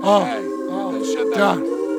Tak.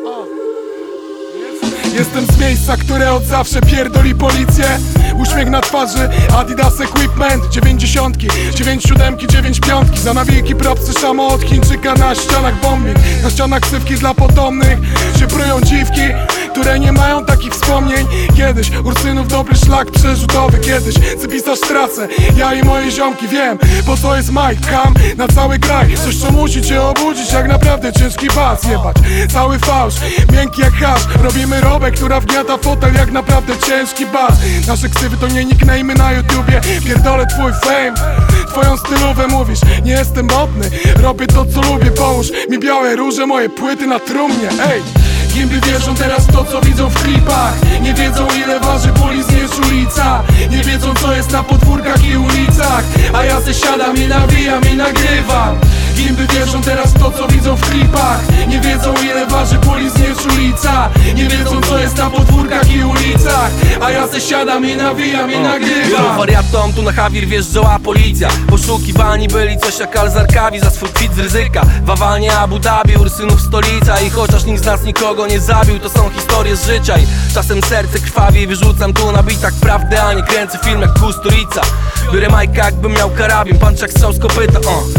Jestem z miejsca, które od zawsze pierdoli policję. Uśmiech na twarzy, Adidas Equipment 90, 97, 95. Za nawiki, propsy, szamo od Chińczyka. Na ścianach bombing, na ścianach ksywki dla potomnych. Się prują dziwki, które nie mają takich wspomnień. Kiedyś Ursynów dobry szlak przerzutowy. Kiedyś Cypisarz trasę, ja i moje ziomki. Wiem, po co jest Mike, kam na cały kraj. Coś co musi cię obudzić, jak naprawdę ciężki bas. Jebać, cały fałsz, miękki jak hasz. Robimy robę, która wgniata fotel, jak naprawdę ciężki bas. Nasze ksywy to nie nickname'y na YouTubie. Pierdolę twój fame, twoją stylówę mówisz. Nie jestem modny, robię to co lubię. Połóż mi białe róże, moje płyty na trumnie. Ej, gimby wierzą teraz w to co widzą w klipach. Nie wiedzą ile waży poliz niż ulica. Nie wiedzą co jest na podwórkach i ulicach. A ja se siadam i nawijam i nagrywam. Gimby wierzą teraz w to co widzą w klipach. Nie wiedzą ile waży poliz niż ulica. Nie wiedzą co jest na podwórkach i ulicach. A ja se siadam i nawijam i nagrywam. Wielu wariatom tu na Hawir wjeżdżała policja. Poszukiwani byli coś jak Al-Zarkawi za swój kwit z ryzyka. W Awanie, Abu Dhabi, Ursynów stolica. I chociaż nikt z nas nikogo nie zabił, to są historie z życia. I czasem serce krwawi i wyrzucam tu na bitach prawdę, a nie kręcę film jak Kusturica. Biorę majka jakbym miał karabin, pancz jak strzał z kopyta.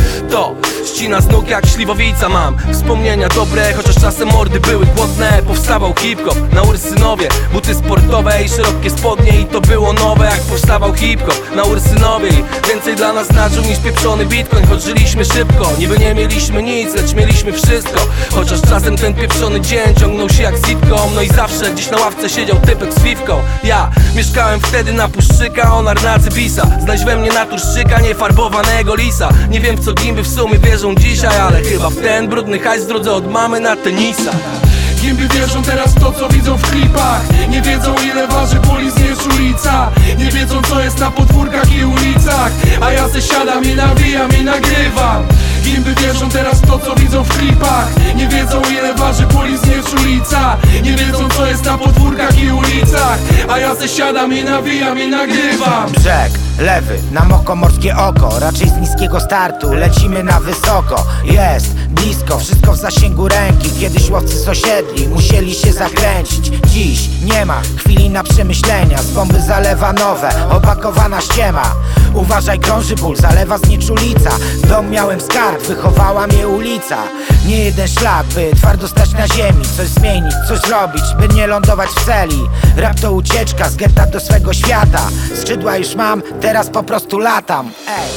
To ścina z nóg jak śliwowica. Mam wspomnienia dobre, chociaż czasem mordy były głodne. Powstawał hip-hop na Ursynowie. Buty sportowe i szerokie spodnie. I to było nowe jak powstawał hip-hop na Ursynowie. I więcej dla nas znaczył niż pieprzony bitcoin. Choć żyliśmy szybko, niby nie mieliśmy nic, lecz mieliśmy wszystko. Chociaż czasem ten pieprzony dzień ciągnął się jak sitcom. No i zawsze gdzieś na ławce siedział typek z piwką. Ja mieszkałem wtedy na Puszczyka, on Arnacy Pisa. Znajdź we mnie naturszczyka, niefarbowanego lisa. Nie wiem w co gimby w sumie wierzą dzisiaj, ale chyba w ten brudny hajs w drodze od mamy na tenisa. Gimby wierzą teraz w to co widzą w klipach. Nie wiedzą ile waży poliz niż ulica. Nie wiedzą co jest na podwórkach i ulicach. A ja se siadam i nawijam i nagrywam. Gimby wierzą teraz w to co widzą w klipach. Nie wiedzą ile waży poliz niż ulica. Nie wiedzą co jest na podwórkach i ulicach. A ja se siadam i nawijam i nagrywam. Brzeg lewy, na mokomorskie oko. Raczej z niskiego startu, lecimy na wysoko. Jest blisko, wszystko w zasięgu ręki. Kiedyś łowcy sąsiedli musieli się zakręcić. Dziś nie ma chwili na przemyślenia. Z bomby zalewa nowe, opakowana ściema. Uważaj, krąży ból, zalewa znieczulica. Dom miałem skarb, wychowała mnie ulica. Nie jeden szlak, by twardo stać na ziemi. Coś zmienić, coś zrobić, by nie lądować w celi. Rap to ucieczka z getta do swego świata. Skrzydła już mam, teraz po prostu latam. Ej.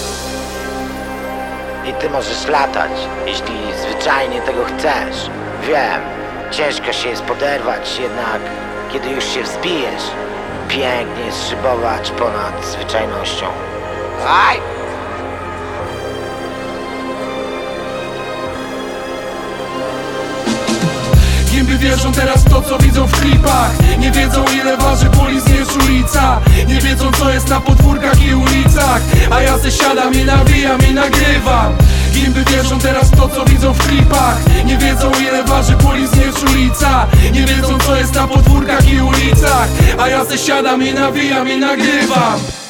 I ty możesz latać, jeśli zwyczajnie tego chcesz. Wiem, ciężko się jest poderwać, jednak kiedy już się wzbijesz, pięknie jest szybować ponad zwyczajnością. Aj! Gimby wierzą teraz w to co widzą w klipach. Nie wiedzą ile waży poliz niż ulica. Nie wiedzą co jest na podwórkach i ulicach. A ja se siadam i nawijam i nagrywam. Gimby wierzą teraz w to co widzą w klipach. Nie wiedzą ile waży poliz niż ulica. Nie wiedzą co jest na podwórkach i ulicach. A ja se siadam i nawijam i nagrywam.